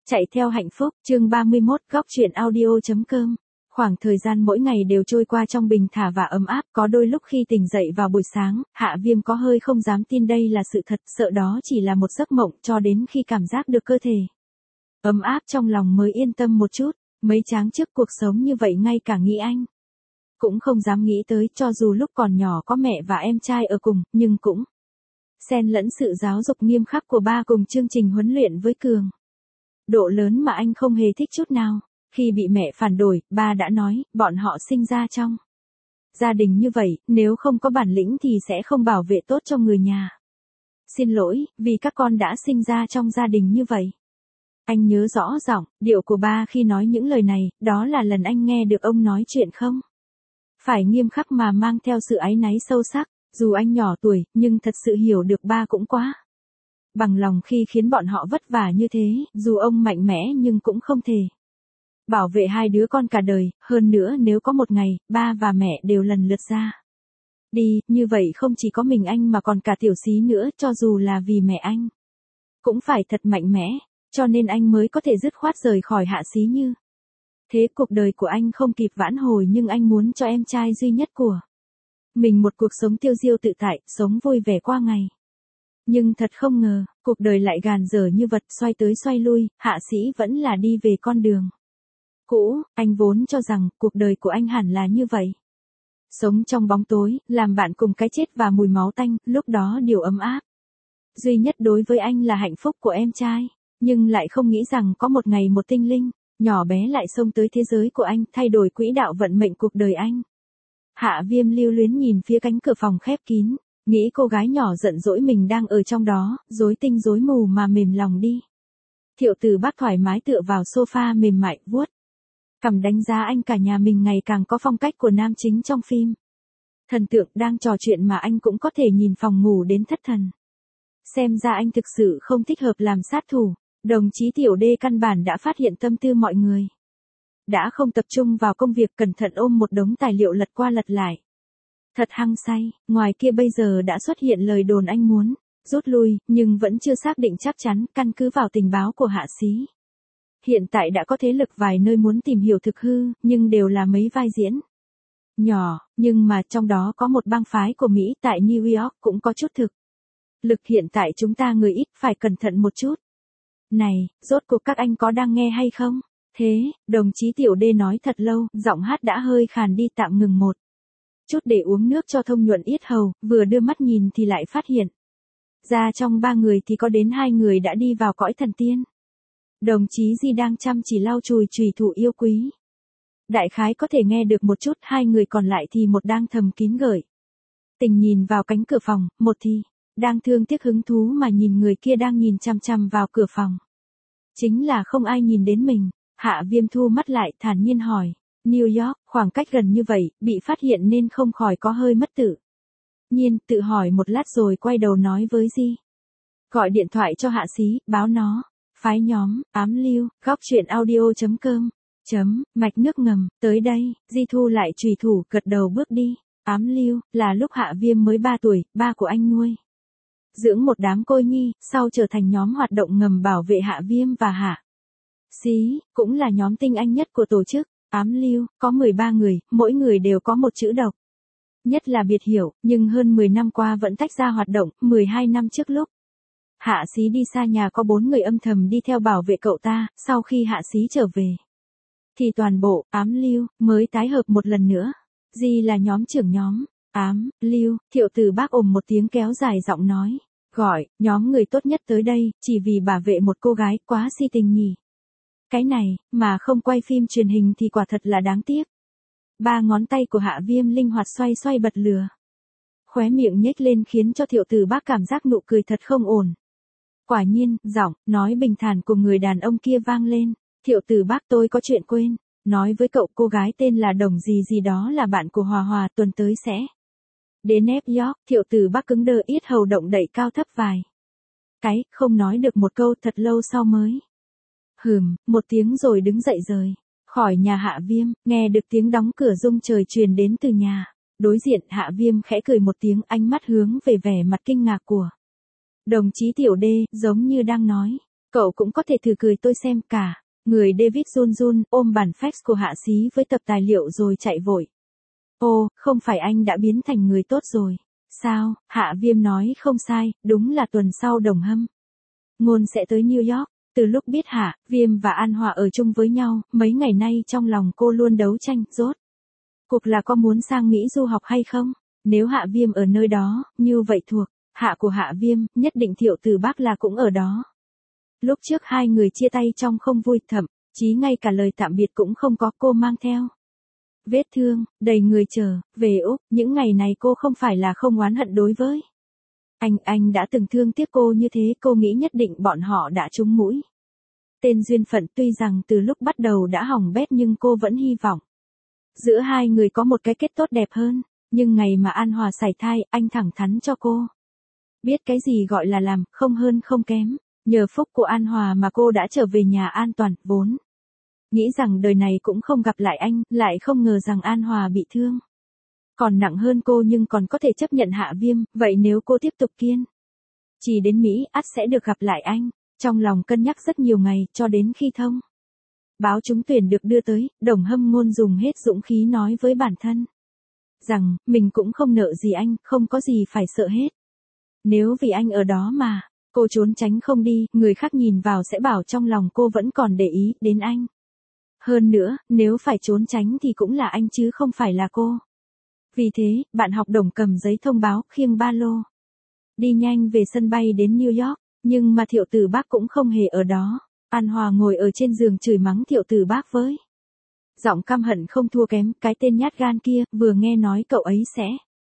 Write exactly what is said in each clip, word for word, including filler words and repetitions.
Chạy theo hạnh phúc, chương ba mươi mốt, góc chuyện audio.com. Khoảng thời gian mỗi ngày đều trôi qua trong bình thả và ấm áp, có đôi lúc khi tỉnh dậy vào buổi sáng, Hạ Viêm có hơi không dám tin đây là sự thật, sợ đó chỉ là một giấc mộng, cho đến khi cảm giác được cơ thể ấm áp trong lòng mới yên tâm một chút. Mấy tháng trước cuộc sống như vậy ngay cả nghĩ anh cũng không dám nghĩ tới, cho dù lúc còn nhỏ có mẹ và em trai ở cùng, nhưng cũng xen lẫn sự giáo dục nghiêm khắc của ba cùng chương trình huấn luyện với cường độ lớn mà anh không hề thích chút nào. Khi bị mẹ phản đối, ba đã nói, bọn họ sinh ra trong gia đình như vậy, nếu không có bản lĩnh thì sẽ không bảo vệ tốt cho người nhà. Xin lỗi, vì các con đã sinh ra trong gia đình như vậy. Anh nhớ rõ giọng, điệu của ba khi nói những lời này, đó là lần anh nghe được ông nói chuyện không phải nghiêm khắc mà mang theo sự áy náy sâu sắc. Dù anh nhỏ tuổi, nhưng thật sự hiểu được ba cũng quá bằng lòng khi khiến bọn họ vất vả như thế, dù ông mạnh mẽ nhưng cũng không thể bảo vệ hai đứa con cả đời, hơn nữa nếu có một ngày, ba và mẹ đều lần lượt ra đi, như vậy không chỉ có mình anh mà còn cả tiểu xí nữa, cho dù là vì mẹ anh cũng phải thật mạnh mẽ, cho nên anh mới có thể dứt khoát rời khỏi Hạ Xí Như. Thế cuộc đời của anh không kịp vãn hồi, nhưng anh muốn cho em trai duy nhất của mình một cuộc sống tiêu diêu tự tại, sống vui vẻ qua ngày. Nhưng thật không ngờ, cuộc đời lại gàn dở như vật, xoay tới xoay lui, Hạ Sĩ vẫn là đi về con đường cũ. Anh vốn cho rằng cuộc đời của anh hẳn là như vậy. Sống trong bóng tối, làm bạn cùng cái chết và mùi máu tanh, lúc đó điều ấm áp duy nhất đối với anh là hạnh phúc của em trai. Nhưng lại không nghĩ rằng có một ngày một tinh linh nhỏ bé lại xông tới thế giới của anh, thay đổi quỹ đạo vận mệnh cuộc đời anh. Hạ Viêm lưu luyến nhìn phía cánh cửa phòng khép kín, nghĩ cô gái nhỏ giận dỗi mình đang ở trong đó, rối tinh rối mù mà mềm lòng đi. Thiệu Từ Bác thoải mái tựa vào sofa mềm mại, vuốt cằm đánh giá anh cả nhà mình ngày càng có phong cách của nam chính trong phim thần tượng. Đang trò chuyện mà anh cũng có thể nhìn phòng ngủ đến thất thần. Xem ra anh thực sự không thích hợp làm sát thủ. Đồng chí Tiểu D căn bản đã phát hiện tâm tư mọi người, đã không tập trung vào công việc, cẩn thận ôm một đống tài liệu lật qua lật lại. Thật hăng say. Ngoài kia bây giờ đã xuất hiện lời đồn anh muốn rút lui, nhưng vẫn chưa xác định chắc chắn, căn cứ vào tình báo của Hạ Xí. Hiện tại đã có thế lực vài nơi muốn tìm hiểu thực hư, nhưng đều là mấy vai diễn nhỏ, nhưng mà trong đó có một bang phái của Mỹ tại New York cũng có chút thực lực. Hiện tại chúng ta người ít, phải cẩn thận một chút. Này, rốt cuộc các anh có đang nghe hay không? Thế, đồng chí Tiểu D nói thật lâu, giọng hát đã hơi khàn đi, tạm ngừng một chút để uống nước cho thông nhuận yết hầu, vừa đưa mắt nhìn thì lại phát hiện ra trong ba người thì có đến hai người đã đi vào cõi thần tiên. Đồng chí Di đang chăm chỉ lau chùi chùy thủ yêu quý. Đại khái có thể nghe được một chút, hai người còn lại thì một đang thầm kín gửi tình nhìn vào cánh cửa phòng, một thì đang thương tiếc hứng thú mà nhìn người kia đang nhìn chăm chăm vào cửa phòng. Chính là không ai nhìn đến mình. Hạ Viêm thu mắt lại, thản nhiên hỏi. New York, khoảng cách gần như vậy, bị phát hiện nên không khỏi có hơi mất tự nhiên, tự hỏi một lát rồi quay đầu nói với Di. Gọi điện thoại cho Hạ Xí, báo nó phái nhóm ám lưu, góc chuyện audio.com chấm mạch nước ngầm tới đây. Di thu lại chùy thủ, gật đầu bước đi. Ám lưu là lúc Hạ Viêm mới ba tuổi, ba của anh nuôi dưỡng một đám cô nhi, sau trở thành nhóm hoạt động ngầm bảo vệ Hạ Viêm và Hạ Xí, cũng là nhóm tinh anh nhất của tổ chức. Ám lưu có mười ba người, mỗi người đều có một chữ độc nhất là biệt hiểu, nhưng hơn mười năm qua vẫn tách ra hoạt động. Mười hai năm trước lúc Hạ Xí đi xa nhà có bốn người âm thầm đi theo bảo vệ cậu ta, sau khi Hạ Xí trở về thì toàn bộ ám lưu mới tái hợp một lần nữa. Di là nhóm trưởng nhóm ám lưu. Thiệu Từ Bác ồm một tiếng kéo dài giọng nói, gọi nhóm người tốt nhất tới đây, chỉ vì bảo vệ một cô gái, quá si tình nhỉ. Cái này, mà không quay phim truyền hình thì quả thật là đáng tiếc. Ba ngón tay của Hạ Viêm linh hoạt xoay xoay bật lửa. Khóe miệng nhếch lên khiến cho Thiệu Từ Bác cảm giác nụ cười thật không ổn. Quả nhiên, giọng nói bình thản của người đàn ông kia vang lên. Thiệu Từ Bác, tôi có chuyện quên nói với cậu, cô gái tên là Đồng gì gì đó là bạn của Hòa Hòa, tuần tới sẽ đến New York. Thiệu Từ Bác cứng đơ, yết hầu động đậy cao thấp vài cái, không nói được một câu, thật lâu sau mới hừm một tiếng rồi đứng dậy rời khỏi nhà Hạ Viêm. Nghe được tiếng đóng cửa rung trời truyền đến từ nhà đối diện, Hạ Viêm khẽ cười một tiếng, ánh mắt hướng về vẻ mặt kinh ngạc của đồng chí Tiểu D, giống như đang nói, Cậu cũng có thể thử cười tôi xem cả. Người David run run, ôm bản fax của Hạ Xí với tập tài liệu rồi chạy vội. Ô, không phải anh đã biến thành người tốt rồi. Sao, Hạ Viêm nói không sai, đúng là tuần sau Đồng Hâm Ngôn sẽ tới New York. Từ lúc biết Hạ Viêm và An Hòa ở chung với nhau, mấy ngày nay trong lòng cô luôn đấu tranh, rốt cuộc là có muốn sang Mỹ du học hay không? Nếu Hạ Viêm ở nơi đó, như vậy thuộc hạ của Hạ Viêm, nhất định Thiệu Tử Bác là cũng ở đó. Lúc trước hai người chia tay trong không vui, thậm chí ngay cả lời tạm biệt cũng không có, cô mang theo vết thương, đầy người chờ, về Úc. Những ngày này cô không phải là không oán hận đối với anh, anh đã từng thương tiếc cô như thế, cô nghĩ nhất định bọn họ đã trúng mũi tên duyên phận, tuy rằng từ lúc bắt đầu đã hỏng bét nhưng cô vẫn hy vọng giữa hai người có một cái kết tốt đẹp hơn. Nhưng ngày mà An Hòa sảy thai, anh thẳng thắn cho cô biết cái gì gọi là làm, không hơn không kém. Nhờ phúc của An Hòa mà cô đã trở về nhà an toàn, vốn nghĩ rằng đời này cũng không gặp lại anh, lại không ngờ rằng An Hòa bị thương còn nặng hơn cô, nhưng còn có thể chấp nhận Hạ Viêm, vậy nếu cô tiếp tục kiên trì đến Mỹ, ắt sẽ được gặp lại anh. Trong lòng cân nhắc rất nhiều ngày, cho đến khi thông báo trúng tuyển được đưa tới, Đồng Hâm Ngôn dùng hết dũng khí nói với bản thân rằng, mình cũng không nợ gì anh, không có gì phải sợ hết. Nếu vì anh ở đó mà cô trốn tránh không đi, người khác nhìn vào sẽ bảo trong lòng cô vẫn còn để ý đến anh. Hơn nữa, nếu phải trốn tránh thì cũng là anh chứ không phải là cô. Vì thế, bạn học Đồng cầm giấy thông báo, khiêng ba lô đi nhanh về sân bay đến New York. Nhưng mà Thiệu Tử Bác cũng không hề ở đó. An Hòa ngồi ở trên giường chửi mắng Thiệu Tử Bác với giọng căm hận không thua kém. Cái tên nhát gan kia, vừa nghe nói cậu ấy sẽ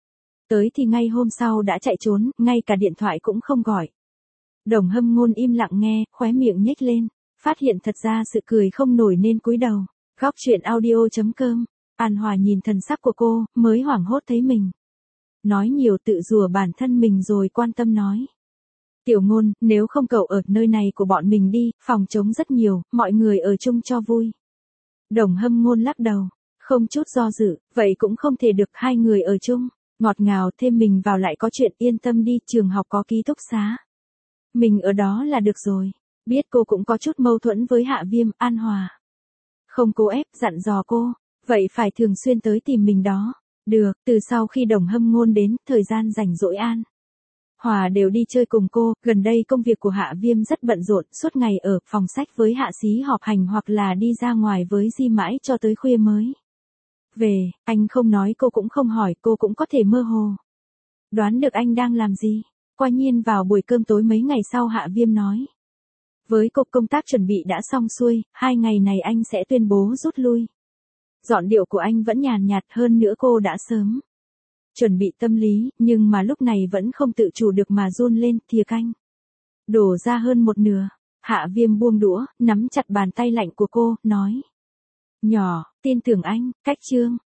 tới thì ngay hôm sau đã chạy trốn, ngay cả điện thoại cũng không gọi. Đồng Hâm Ngôn im lặng nghe, khóe miệng nhếch lên, phát hiện thật ra sự cười không nổi nên cúi đầu. Góc truyện audio chấm com. An Hòa nhìn thần sắc của cô, mới hoảng hốt thấy mình nói nhiều, tự rủa bản thân mình rồi quan tâm nói. Tiểu Ngôn, nếu không cậu ở nơi này của bọn mình đi, phòng trống rất nhiều, mọi người ở chung cho vui. Đồng Hâm Ngôn lắc đầu, không chút do dự, vậy cũng không thể được, hai người ở chung ngọt ngào, thêm mình vào lại có chuyện, yên tâm đi, trường học có ký túc xá, mình ở đó là được rồi. Biết cô cũng có chút mâu thuẫn với Hạ Viêm, An Hòa không cố ép, dặn dò cô, vậy phải thường xuyên tới tìm mình đó. Được, từ sau khi Đồng Hâm Ngôn đến, thời gian rảnh rỗi An Hòa đều đi chơi cùng cô. Gần đây công việc của Hạ Viêm rất bận rộn, suốt ngày ở phòng sách với Hạ Xí họp hành hoặc là đi ra ngoài với Di mãi cho tới khuya mới về. Anh không nói cô cũng không hỏi, cô cũng có thể mơ hồ đoán được anh đang làm gì. Quả nhiên vào buổi cơm tối mấy ngày sau, Hạ Viêm nói với cô công tác chuẩn bị đã xong xuôi, hai ngày này anh sẽ tuyên bố rút lui. Giọng điệu của anh vẫn nhàn nhạt, hơn nữa cô đã sớm chuẩn bị tâm lý, nhưng mà lúc này vẫn không tự chủ được mà run lên, thìa canh đổ ra hơn một nửa. Hạ Viêm buông đũa, nắm chặt bàn tay lạnh của cô, nói nhỏ, tin tưởng anh, cách chương